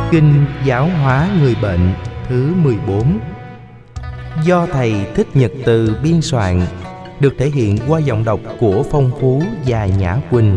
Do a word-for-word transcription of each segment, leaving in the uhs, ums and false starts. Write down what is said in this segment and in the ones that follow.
Kinh giáo hóa người bệnh thứ mười bốn, do Thầy Thích Nhật Từ biên soạn, được thể hiện qua giọng đọc của Phong Phú và Nhã Quỳnh.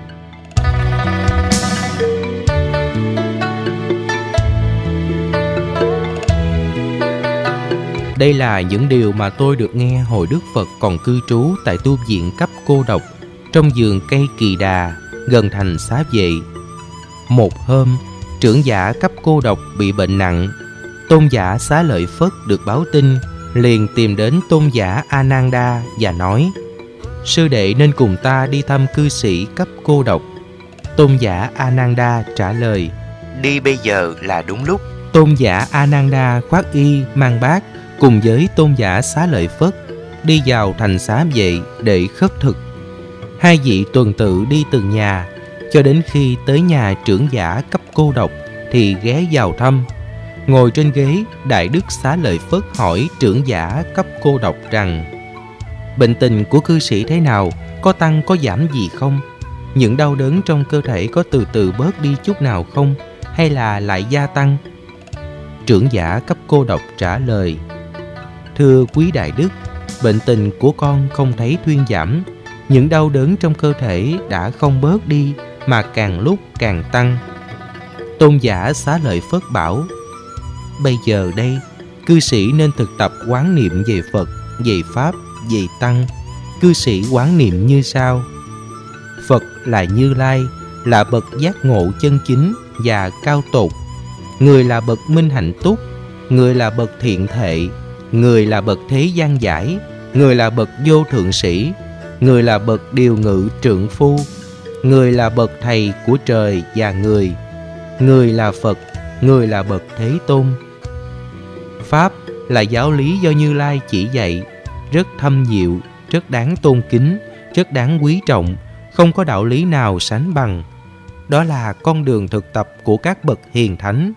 Đây là những điều mà tôi được nghe hồi Đức Phật còn cư trú tại tu viện cấp cô độc trong vườn cây Kỳ Đà gần thành Xá Vệ. Một hôm, trưởng giả cấp cô độc bị bệnh nặng. Tôn giả Xá Lợi Phất được báo tin, liền tìm đến tôn giả A Nan Đa và nói: sư đệ nên cùng ta đi thăm cư sĩ cấp cô độc. Tôn giả A Nan Đa trả lời: đi bây giờ là đúng lúc. Tôn giả A Nan Đa khoác y mang bát cùng với tôn giả Xá Lợi Phất đi vào thành Xá Vệ để khất thực. Hai vị tuần tự đi từng nhà, cho đến khi tới nhà trưởng giả cấp cô độc thì ghé vào thăm. Ngồi trên ghế, Đại Đức Xá Lợi Phất hỏi trưởng giả cấp cô độc rằng: bệnh tình của cư sĩ thế nào? Có tăng có giảm gì không? Những đau đớn trong cơ thể có từ từ bớt đi chút nào không? Hay là lại gia tăng? Trưởng giả cấp cô độc trả lời: thưa quý Đại Đức, bệnh tình của con không thấy thuyên giảm. Những đau đớn trong cơ thể đã không bớt đi mà càng lúc càng tăng. Tôn giả Xá Lợi Phất bảo: bây giờ đây, cư sĩ nên thực tập quán niệm về Phật, về Pháp, về Tăng. Cư sĩ quán niệm như sau: Phật là Như Lai, là bậc giác ngộ chân chính và cao tột. Người là bậc minh hạnh túc, người là bậc thiện thệ, người là bậc thế gian giải, người là bậc vô thượng sĩ, người là bậc điều ngự trượng phu, người là bậc thầy của trời và người, người là Phật, người là bậc Thế Tôn. Pháp là giáo lý do Như Lai chỉ dạy, rất thâm diệu, rất đáng tôn kính, rất đáng quý trọng, không có đạo lý nào sánh bằng. Đó là con đường thực tập của các bậc hiền thánh.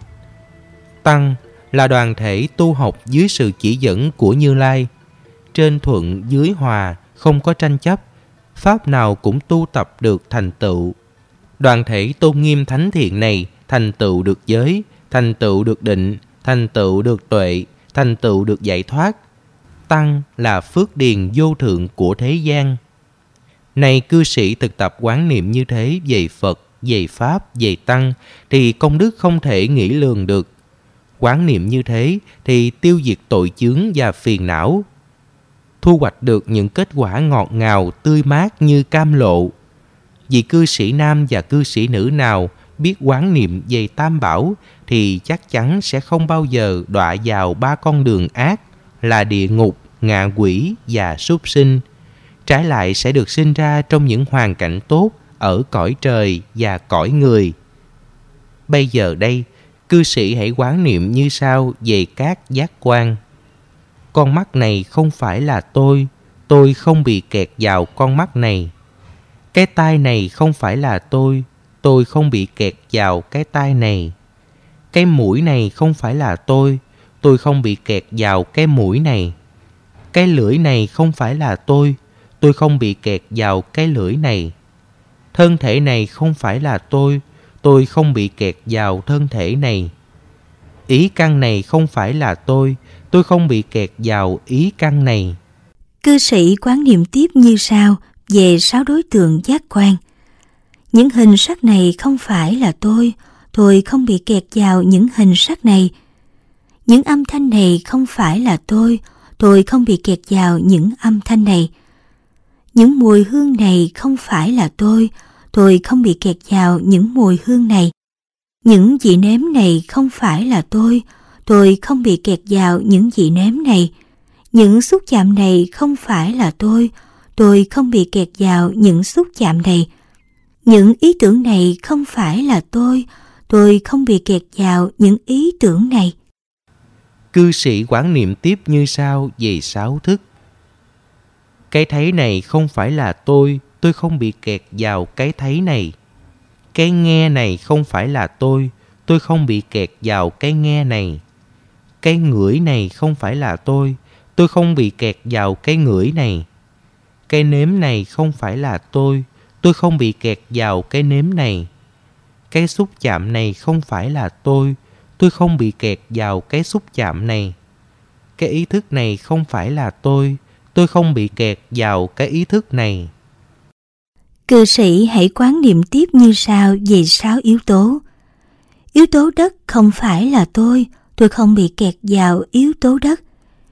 Tăng là đoàn thể tu học dưới sự chỉ dẫn của Như Lai, trên thuận dưới hòa, không có tranh chấp, pháp nào cũng tu tập được thành tựu. Đoàn thể tôn nghiêm thánh thiện này thành tựu được giới, thành tựu được định, thành tựu được tuệ, thành tựu được giải thoát. Tăng là phước điền vô thượng của thế gian. Này cư sĩ thực tập quán niệm như thế về Phật, về Pháp, về Tăng thì công đức không thể nghĩ lường được. Quán niệm như thế thì tiêu diệt tội chướng và phiền não, thu hoạch được những kết quả ngọt ngào tươi mát như cam lộ. Vì cư sĩ nam và cư sĩ nữ nào biết quán niệm về Tam Bảo thì chắc chắn sẽ không bao giờ đọa vào ba con đường ác là địa ngục, ngạ quỷ và súc sinh. Trái lại sẽ được sinh ra trong những hoàn cảnh tốt ở cõi trời và cõi người. Bây giờ đây, cư sĩ hãy quán niệm như sau về các giác quan. Con mắt này không phải là tôi, tôi không bị kẹt vào con mắt này. Cái tai này không phải là tôi, tôi không bị kẹt vào cái tai này. Cái mũi này không phải là tôi, tôi không bị kẹt vào cái mũi này. Cái lưỡi này không phải là tôi, tôi không bị kẹt vào cái lưỡi này. Thân thể này không phải là tôi, tôi không bị kẹt vào thân thể này. Ý căn này không phải là tôi, tôi không bị kẹt vào ý căn này. Cư sĩ quán niệm tiếp như sau về sáu đối tượng giác quan. Những hình sắc này không phải là tôi, tôi không bị kẹt vào những hình sắc này. Những âm thanh này không phải là tôi, tôi không bị kẹt vào những âm thanh này. Những mùi hương này không phải là tôi, tôi không bị kẹt vào những mùi hương này. Những vị nếm này không phải là tôi, tôi không bị kẹt vào những vị nếm này. Những xúc chạm này không phải là tôi, tôi không bị kẹt vào những xúc chạm này. Những ý tưởng này không phải là tôi, tôi không bị kẹt vào những ý tưởng này. Cư sĩ quán niệm tiếp như sau về sáu thức. Cái thấy này không phải là tôi, tôi không bị kẹt vào cái thấy này. Cái nghe này không phải là tôi, tôi không bị kẹt vào cái nghe này. Cái ngửi này không phải là tôi, tôi không bị kẹt vào cái ngửi này. Cái nếm này không phải là tôi, tôi không bị kẹt vào cái nếm này. Cái xúc chạm này không phải là tôi, tôi không bị kẹt vào cái xúc chạm này. Cái ý thức này không phải là tôi, tôi không bị kẹt vào cái ý thức này. Cư sĩ hãy quán niệm tiếp như sau về sáu yếu tố. Yếu tố đất không phải là tôi, tôi không bị kẹt vào yếu tố đất.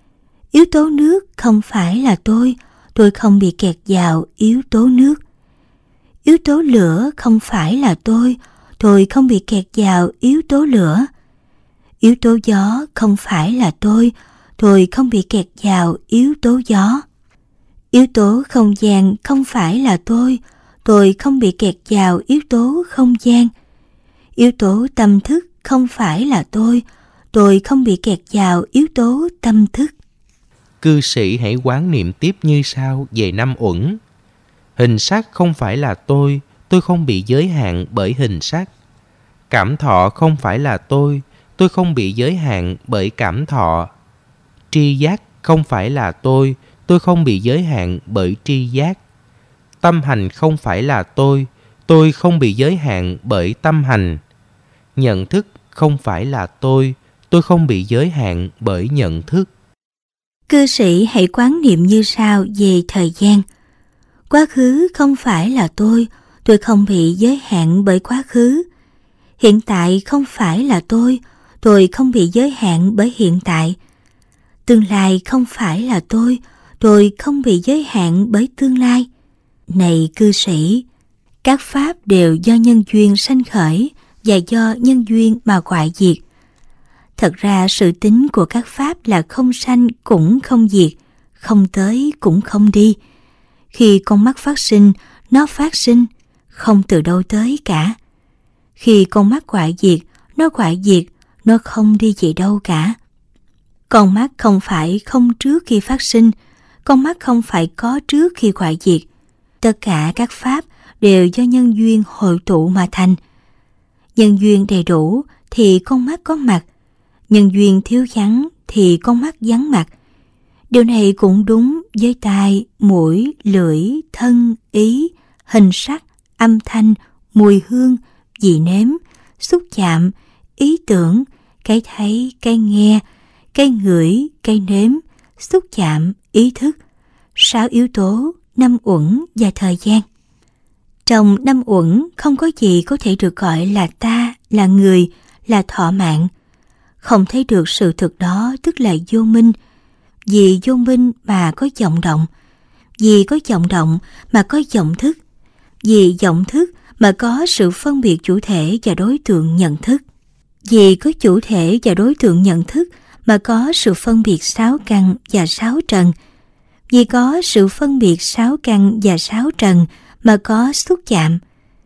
Yếu tố nước không phải là tôi, tôi không bị kẹt vào yếu tố nước. Yếu tố lửa không phải là tôi, tôi không bị kẹt vào yếu tố lửa. Yếu tố gió không phải là tôi, tôi không bị kẹt vào yếu tố gió. Yếu tố không gian không phải là tôi, tôi không bị kẹt vào yếu tố không gian. Yếu tố tâm thức không phải là tôi, tôi không bị kẹt vào yếu tố tâm thức. Cư sĩ hãy quán niệm tiếp như sau về năm uẩn. Hình sắc không phải là tôi, tôi không bị giới hạn bởi hình sắc. Cảm thọ không phải là tôi, tôi không bị giới hạn bởi cảm thọ. Tri giác không phải là tôi, tôi không bị giới hạn bởi tri giác. Tâm hành không phải là tôi, tôi không bị giới hạn bởi tâm hành. Nhận thức không phải là tôi, tôi không bị giới hạn bởi nhận thức. Cư sĩ hãy quán niệm như sau về thời gian. Quá khứ không phải là tôi, tôi không bị giới hạn bởi quá khứ. Hiện tại không phải là tôi, tôi không bị giới hạn bởi hiện tại. Tương lai không phải là tôi, tôi không bị giới hạn bởi tương lai. Này cư sĩ, các pháp đều do nhân duyên sanh khởi và do nhân duyên mà hoại diệt. Thật ra sự tính của các pháp là không sanh cũng không diệt, không tới cũng không đi. Khi con mắt phát sinh, nó phát sinh, không từ đâu tới cả. Khi con mắt hoại diệt, nó hoại diệt, nó không đi về đâu cả. Con mắt không phải không trước khi phát sinh, con mắt không phải có trước khi hoại diệt. Tất cả các pháp đều do nhân duyên hội tụ mà thành. Nhân duyên đầy đủ thì con mắt có mặt, nhân duyên thiếu vắng thì con mắt vắng mặt. Điều này cũng đúng với tai, mũi, lưỡi, thân, ý, hình sắc, âm thanh, mùi hương, vị nếm, xúc chạm, ý tưởng, cái thấy, cái nghe, cái ngửi, cái nếm, xúc chạm, ý thức, sáu yếu tố, năm uẩn và thời gian. Trong năm uẩn không có gì có thể được gọi là ta, là người, là thọ mạng. Không thấy được sự thực đó tức là vô minh. Vì vô minh mà có vọng động, vì có vọng động mà có vọng thức, vì vọng thức mà có sự phân biệt chủ thể và đối tượng nhận thức, vì có chủ thể và đối tượng nhận thức mà có sự phân biệt sáu căn và sáu trần, vì có sự phân biệt sáu căn và sáu trần mà có xúc chạm,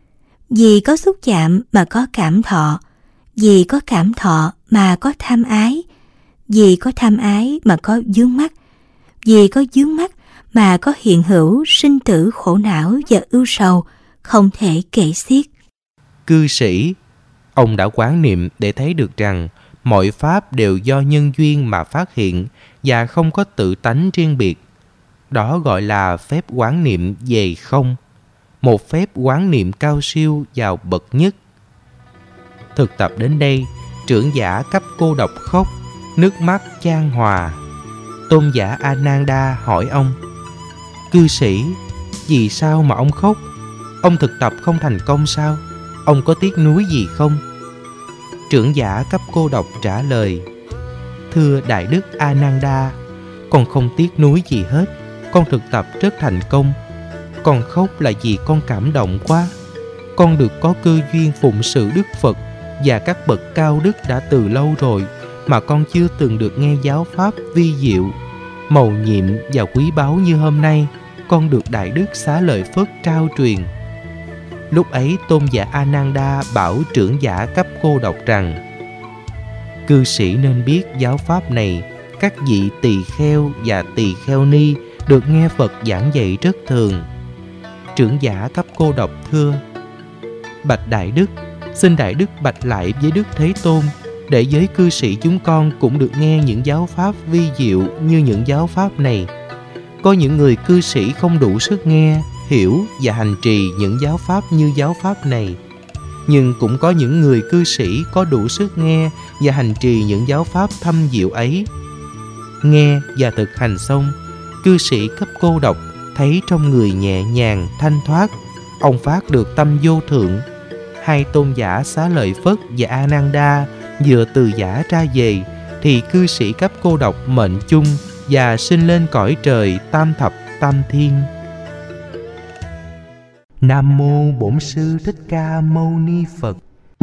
vì có xúc chạm mà có cảm thọ, vì có cảm thọ mà có tham ái, vì có tham ái mà có vướng mắc, vì có vướng mắc mà có hiện hữu sinh tử khổ não và ưu sầu không thể kể xiết. Cư sĩ, ông đã quán niệm để thấy được rằng mọi pháp đều do nhân duyên mà phát hiện và không có tự tánh riêng biệt. Đó gọi là phép quán niệm về không, một phép quán niệm cao siêu vào bậc nhất. Thực tập đến đây, trưởng giả cấp cô độc khóc, nước mắt chan hòa. Tôn giả Ananda hỏi ông: Cư sĩ, vì sao mà ông khóc? Ông thực tập không thành công sao? Ông có tiếc nuối gì không? Trưởng giả cấp cô độc trả lời: Thưa Đại Đức Ananda, con không tiếc nuối gì hết. Con thực tập rất thành công. Con khóc là vì con cảm động quá. Con được có cơ duyên phụng sự Đức Phật và các bậc cao đức đã từ lâu rồi, mà con chưa từng được nghe giáo pháp vi diệu, mầu nhiệm và quý báu như hôm nay. Con được Đại Đức Xá Lợi Phất trao truyền. Lúc ấy Tôn giả Ananda bảo trưởng giả cấp cô độc rằng: Cư sĩ nên biết giáo pháp này, các vị tỳ kheo và tỳ kheo ni được nghe Phật giảng dạy rất thường. Trưởng giả cấp cô độc thưa: Bạch Đại Đức, xin Đại Đức bạch lại với Đức Thế Tôn, để giới cư sĩ chúng con cũng được nghe những giáo pháp vi diệu như những giáo pháp này. Có những người cư sĩ không đủ sức nghe, hiểu và hành trì những giáo pháp như giáo pháp này. nhưng cũng có những người cư sĩ có đủ sức nghe và hành trì những giáo pháp thâm diệu ấy. Nghe và thực hành xong, cư sĩ cấp cô độc thấy trong người nhẹ nhàng, thanh thoát. Ông phát được tâm vô thượng. Hai tôn giả Xá Lợi Phất và A Nan Đa vừa từ giả ra về, thì cư sĩ cấp cô độc mệnh chung và sinh lên cõi trời tam thập tam thiên. Nam mô Bổn Sư Thích Ca Mâu Ni Phật.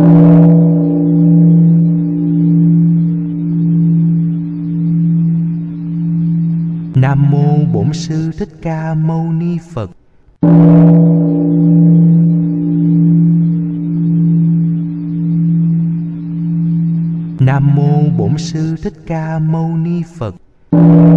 Nam mô Bổn Sư Thích Ca Mâu Ni Phật. Nam mô Bổn Sư Thích Ca Mâu Ni Phật.